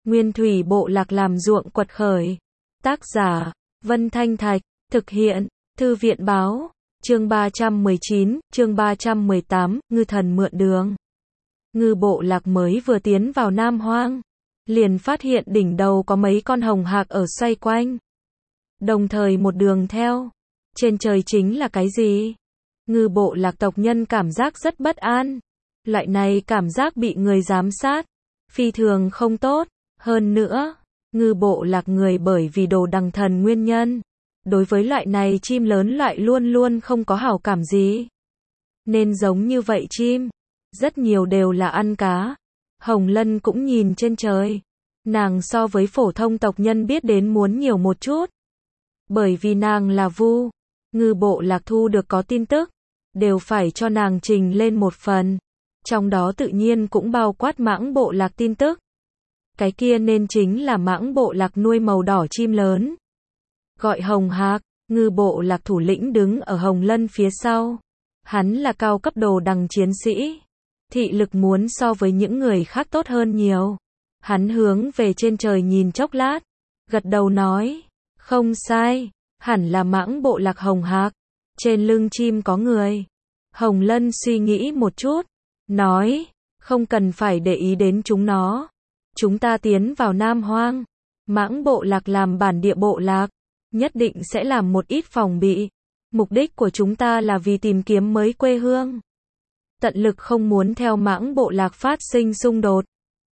Nguyên thủy bộ lạc làm ruộng quật khởi. Tác giả, Vân Thanh Thạch, thực hiện, Thư viện báo, chương 319, chương 318, ngư thần mượn đường. Ngư bộ lạc mới vừa tiến vào Nam Hoang, liền phát hiện đỉnh đầu có mấy con hồng hạc ở xoay quanh. Đồng thời một đường theo, trên trời chính là cái gì? Ngư bộ lạc tộc nhân cảm giác rất bất an. Loại này cảm giác bị người giám sát, phi thường không tốt. Hơn nữa, ngư bộ lạc người bởi vì đồ đằng thần nguyên nhân, đối với loại này chim lớn loại luôn luôn không có hảo cảm gì. Nên giống như vậy chim, rất nhiều đều là ăn cá. Hồng Lân cũng nhìn trên trời. Nàng so với phổ thông tộc nhân biết đến muốn nhiều một chút. Bởi vì nàng là vu, ngư bộ lạc thu được có tin tức, đều phải cho nàng trình lên một phần. Trong đó tự nhiên cũng bao quát mãng bộ lạc tin tức. Cái kia nên chính là mãng bộ lạc nuôi màu đỏ chim lớn. Gọi Hồng Hạc, ngư bộ lạc thủ lĩnh đứng ở Hồng Lân phía sau. Hắn là cao cấp đồ đằng chiến sĩ. Thị lực muốn so với những người khác tốt hơn nhiều. Hắn hướng về trên trời nhìn chốc lát, gật đầu nói, không sai, hẳn là mãng bộ lạc Hồng Hạc. Trên lưng chim có người. Hồng Lân suy nghĩ một chút, nói, không cần phải để ý đến chúng nó. Chúng ta tiến vào Nam Hoang, mãng bộ lạc làm bản địa bộ lạc, nhất định sẽ làm một ít phòng bị. Mục đích của chúng ta là vì tìm kiếm mới quê hương. Tận lực không muốn theo mãng bộ lạc phát sinh xung đột.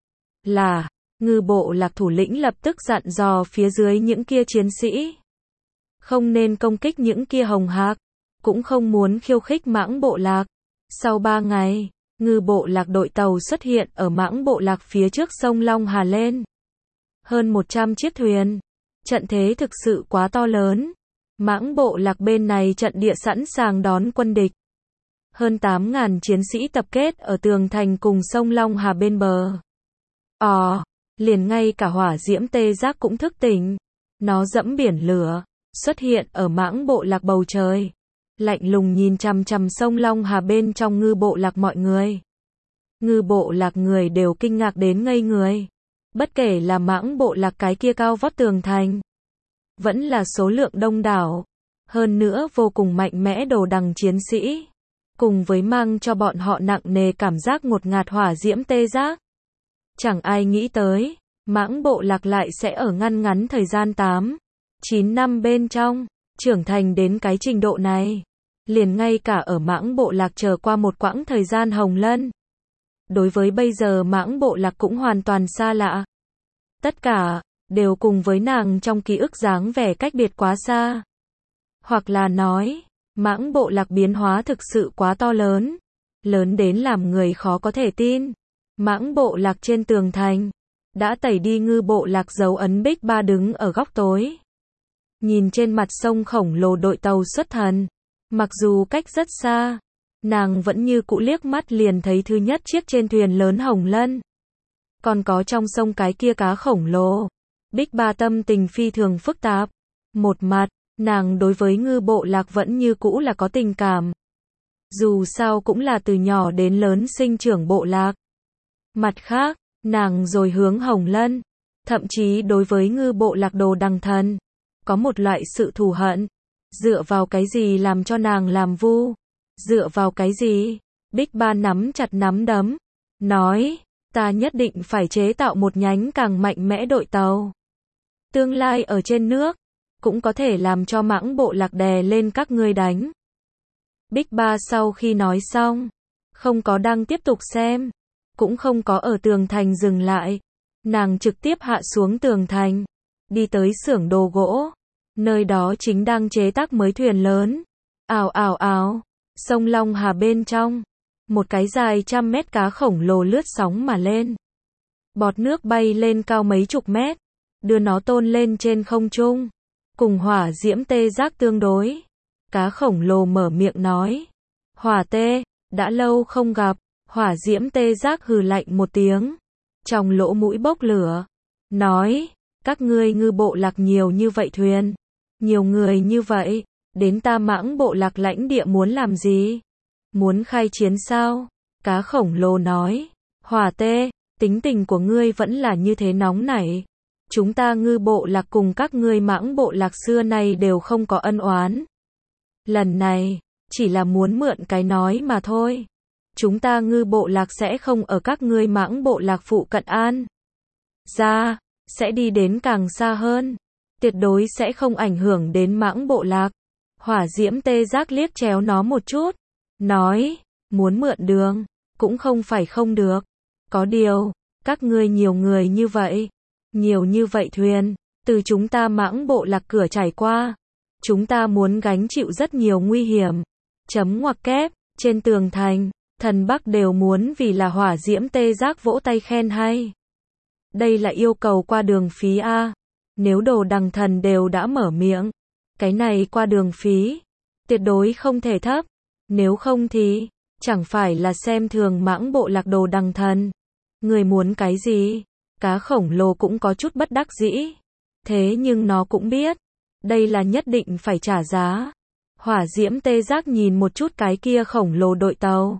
Là, ngư bộ lạc thủ lĩnh lập tức dặn dò phía dưới những kia chiến sĩ. Không nên công kích những kia hồng hạc, cũng không muốn khiêu khích mãng bộ lạc. Sau 3 ngày, ngư bộ lạc đội tàu xuất hiện ở mãng bộ lạc phía trước sông Long Hà lên. Hơn 100 chiếc thuyền. Trận thế thực sự quá to lớn. Mãng bộ lạc bên này trận địa sẵn sàng đón quân địch. Hơn 8.000 chiến sĩ tập kết ở tường thành cùng sông Long Hà bên bờ. Liền ngay cả hỏa diễm tê giác cũng thức tỉnh. Nó dẫm biển lửa, xuất hiện ở mãng bộ lạc bầu trời. Lạnh lùng nhìn chằm chằm sông Long Hà bên trong ngư bộ lạc mọi người. Ngư bộ lạc người đều kinh ngạc đến ngây người. Bất kể là mãng bộ lạc cái kia cao vót tường thành, vẫn là số lượng đông đảo, hơn nữa vô cùng mạnh mẽ đồ đằng chiến sĩ, cùng với mang cho bọn họ nặng nề cảm giác ngột ngạt hỏa diễm tê giác. Chẳng ai nghĩ tới, mãng bộ lạc lại sẽ ở ngắn thời gian 8-9 năm bên trong, trưởng thành đến cái trình độ này. Liền ngay cả ở mãng bộ lạc chờ qua một quãng thời gian Hồng Lân. Đối với bây giờ mãng bộ lạc cũng hoàn toàn xa lạ. Tất cả, đều cùng với nàng trong ký ức dáng vẻ cách biệt quá xa. Hoặc là nói, mãng bộ lạc biến hóa thực sự quá to lớn. Lớn đến làm người khó có thể tin. Mãng bộ lạc trên tường thành, đã tẩy đi ngư bộ lạc dấu ấn Bích Ba đứng ở góc tối. Nhìn trên mặt sông khổng lồ đội tàu xuất thần. Mặc dù cách rất xa, nàng vẫn như cũ liếc mắt liền thấy thứ nhất chiếc trên thuyền lớn Hồng Lân. Còn có trong sông cái kia cá khổng lồ. Bích Ba tâm tình phi thường phức tạp. Một mặt, nàng đối với ngư bộ lạc vẫn như cũ là có tình cảm. Dù sao cũng là từ nhỏ đến lớn sinh trưởng bộ lạc. Mặt khác, nàng rồi hướng Hồng Lân, thậm chí đối với ngư bộ lạc đồ đằng thần, có một loại sự thù hận. Dựa vào cái gì làm cho nàng làm vu? Dựa vào cái gì? Bích Ba nắm chặt nắm đấm, nói, ta nhất định phải chế tạo một nhánh càng mạnh mẽ đội tàu. Tương lai ở trên nước, cũng có thể làm cho mãng bộ lạc đè lên các ngươi đánh. Bích Ba sau khi nói xong, không có đang tiếp tục xem, cũng không có ở tường thành dừng lại. Nàng trực tiếp hạ xuống tường thành, đi tới xưởng đồ gỗ. Nơi đó chính đang chế tác mới thuyền lớn. Ào, sông Long Hà bên trong, một cái dài 100 mét cá khổng lồ lướt sóng mà lên. Bọt nước bay lên cao mấy chục mét, đưa nó tôn lên trên không trung, cùng hỏa diễm tê giác tương đối. Cá khổng lồ mở miệng nói, hỏa tê, đã lâu không gặp. Hỏa diễm tê giác hừ lạnh một tiếng, trong lỗ mũi bốc lửa, nói, các ngươi ngư bộ lạc nhiều như vậy thuyền, nhiều người như vậy, đến ta mãng bộ lạc lãnh địa muốn làm gì? Muốn khai chiến sao? Cá khổng lồ nói, hỏa tê, tính tình của ngươi vẫn là như thế nóng nảy. Chúng ta Ngư bộ lạc cùng các ngươi Mãng bộ lạc xưa nay đều không có ân oán. Lần này, chỉ là muốn mượn cái nói mà thôi. Chúng ta Ngư bộ lạc sẽ không ở các ngươi Mãng bộ lạc phụ cận an ra, sẽ đi đến càng xa hơn. Tuyệt đối sẽ không ảnh hưởng đến Mãng bộ lạc. Hỏa Diễm Tê Giác liếc chéo nó một chút, nói, muốn mượn đường, cũng không phải không được. Có điều, các ngươi nhiều người như vậy, nhiều như vậy thuyền, từ chúng ta Mãng bộ lạc cửa trải qua. Chúng ta muốn gánh chịu rất nhiều nguy hiểm. Chấm ngoặc kép, trên tường thành, thần Bắc đều muốn vì là Hỏa Diễm Tê Giác vỗ tay khen hay. Đây là yêu cầu qua đường phí A. Nếu Đồ Đằng Thần đều đã mở miệng, cái này qua đường phí, tuyệt đối không thể thấp. Nếu không thì, chẳng phải là xem thường Mãng bộ lạc Đồ Đằng Thần. Người muốn cái gì? Cá khổng lồ cũng có chút bất đắc dĩ. Thế nhưng nó cũng biết, đây là nhất định phải trả giá. Hỏa Diễm Tê Giác nhìn một chút cái kia khổng lồ đội tàu.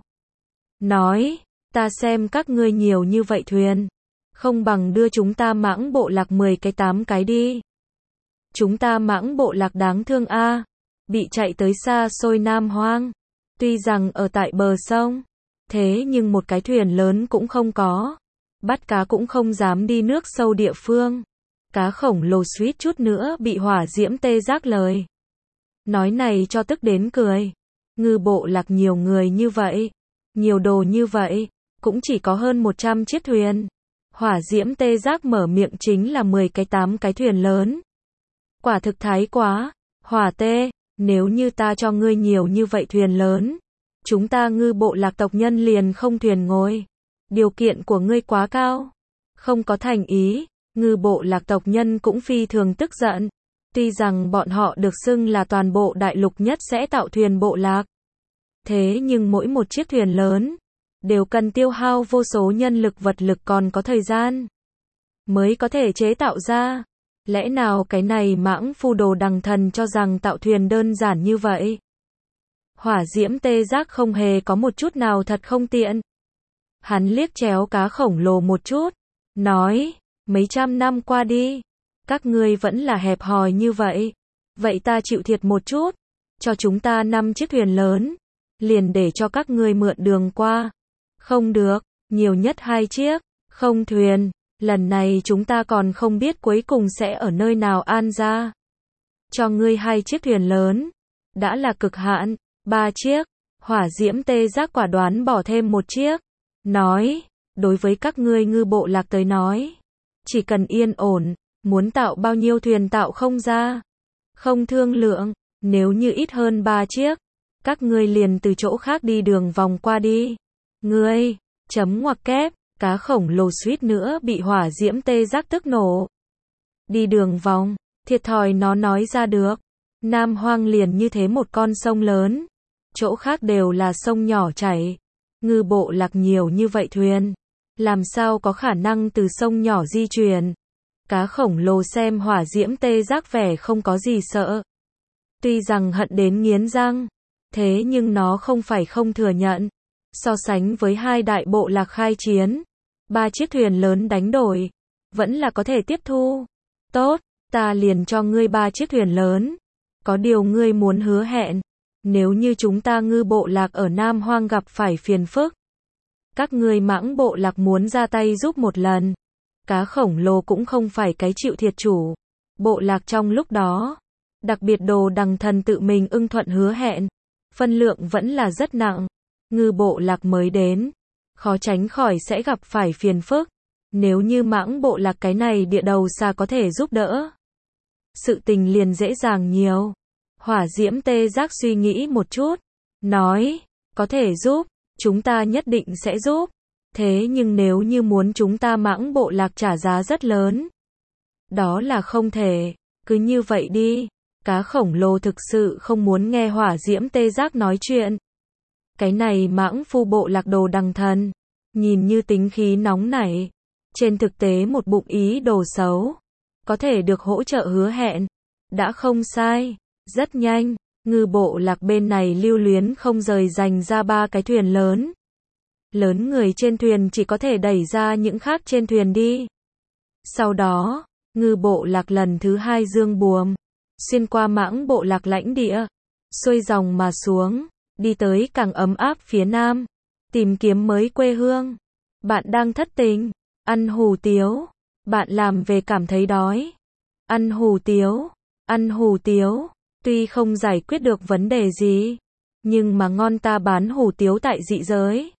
Nói, ta xem các ngươi nhiều như vậy thuyền. Không bằng đưa chúng ta Mãng bộ lạc 10 cái 8 cái đi. Chúng ta Mãng bộ lạc đáng thương a, bị chạy tới xa xôi Nam Hoang. Tuy rằng ở tại bờ sông, thế nhưng một cái thuyền lớn cũng không có. Bắt cá cũng không dám đi nước sâu địa phương. Cá khổng lồ suýt chút nữa bị Hỏa Diễm Tê Giác lời nói này cho tức đến cười. Ngư bộ lạc nhiều người như vậy, nhiều đồ như vậy, cũng chỉ có hơn 100 chiếc thuyền. Hỏa Diễm Tê Giác mở miệng chính là 10 cái 8 cái thuyền lớn. Quả thực thái quá. Hỏa Tê, nếu như ta cho ngươi nhiều như vậy thuyền lớn, chúng ta Ngư bộ lạc tộc nhân liền không thuyền ngồi. Điều kiện của ngươi quá cao, không có thành ý. Ngư bộ lạc tộc nhân cũng phi thường tức giận. Tuy rằng bọn họ được xưng là toàn bộ đại lục nhất sẽ tạo thuyền bộ lạc, thế nhưng mỗi một chiếc thuyền lớn đều cần tiêu hao vô số nhân lực vật lực còn có thời gian mới có thể chế tạo ra. Lẽ nào cái này Mãng phu Đồ Đằng Thần cho rằng tạo thuyền đơn giản như vậy? Hỏa Diễm Tê Giác không hề có một chút nào thật không tiện. Hắn liếc chéo cá khổng lồ một chút, nói, mấy trăm năm qua đi, các ngươi vẫn là hẹp hòi như vậy. Vậy ta chịu thiệt một chút, cho chúng ta 5 chiếc thuyền lớn, liền để cho các ngươi mượn đường qua. Không được, nhiều nhất 2 chiếc, không thuyền. Lần này chúng ta còn không biết cuối cùng sẽ ở nơi nào an ra. Cho ngươi 2 chiếc thuyền lớn, đã là cực hạn. 3 chiếc, Hỏa Diễm Tê Giác quả đoán bỏ thêm 1 chiếc. Nói, đối với các ngươi Ngư bộ lạc tới nói, chỉ cần yên ổn, muốn tạo bao nhiêu thuyền tạo không ra. Không thương lượng, nếu như ít hơn 3 chiếc, các ngươi liền từ chỗ khác đi đường vòng qua đi. Ngươi, chấm ngoặc kép, cá khổng lồ suýt nữa bị Hỏa Diễm Tê Giác tức nổ. Đi đường vòng, thiệt thòi nó nói ra được. Nam Hoang liền như thế một con sông lớn, chỗ khác đều là sông nhỏ chảy. Ngư bộ lạc nhiều như vậy thuyền, làm sao có khả năng từ sông nhỏ di chuyển? Cá khổng lồ xem Hỏa Diễm Tê Giác vẻ không có gì sợ. Tuy rằng hận đến nghiến răng, thế nhưng nó không phải không thừa nhận. So sánh với 2 đại bộ lạc khai chiến, 3 chiếc thuyền lớn đánh đổi, vẫn là có thể tiếp thu. Tốt, ta liền cho ngươi 3 chiếc thuyền lớn. Có điều ngươi muốn hứa hẹn, nếu như chúng ta Ngư bộ lạc ở Nam Hoang gặp phải phiền phức, các ngươi Mãng bộ lạc muốn ra tay giúp một lần. Cá khổng lồ cũng không phải cái chịu thiệt chủ. Bộ lạc trong lúc đó, đặc biệt Đồ Đằng Thần tự mình ưng thuận hứa hẹn, phân lượng vẫn là rất nặng. Ngư bộ lạc mới đến, khó tránh khỏi sẽ gặp phải phiền phức. Nếu như Mãng bộ lạc cái này địa đầu xa có thể giúp đỡ, sự tình liền dễ dàng nhiều. Hỏa Diễm Tê Giác suy nghĩ một chút, nói, có thể giúp, chúng ta nhất định sẽ giúp. Thế nhưng nếu như muốn chúng ta Mãng bộ lạc trả giá rất lớn, đó là không thể. Cứ như vậy đi. Cá khổng lồ thực sự không muốn nghe Hỏa Diễm Tê Giác nói chuyện. Cái này Mãng phu bộ lạc Đồ Đằng Thần, nhìn như tính khí nóng nảy, trên thực tế một bụng ý đồ xấu. Có thể được hỗ trợ hứa hẹn, đã không sai. Rất nhanh, Ngư bộ lạc bên này lưu luyến không rời dành ra 3 cái thuyền lớn. Lớn người trên thuyền chỉ có thể đẩy ra những khác trên thuyền đi. Sau đó, Ngư bộ lạc lần thứ 2 dương buồm, xuyên qua Mãng bộ lạc lãnh địa, xuôi dòng mà xuống, đi tới cảng ấm áp phía nam, tìm kiếm mới quê hương. Bạn đang thất tình, ăn hủ tiếu, bạn làm về cảm thấy đói. Ăn hủ tiếu, ăn hủ tiếu, tuy không giải quyết được vấn đề gì, nhưng mà ngon ta bán hủ tiếu tại dị giới.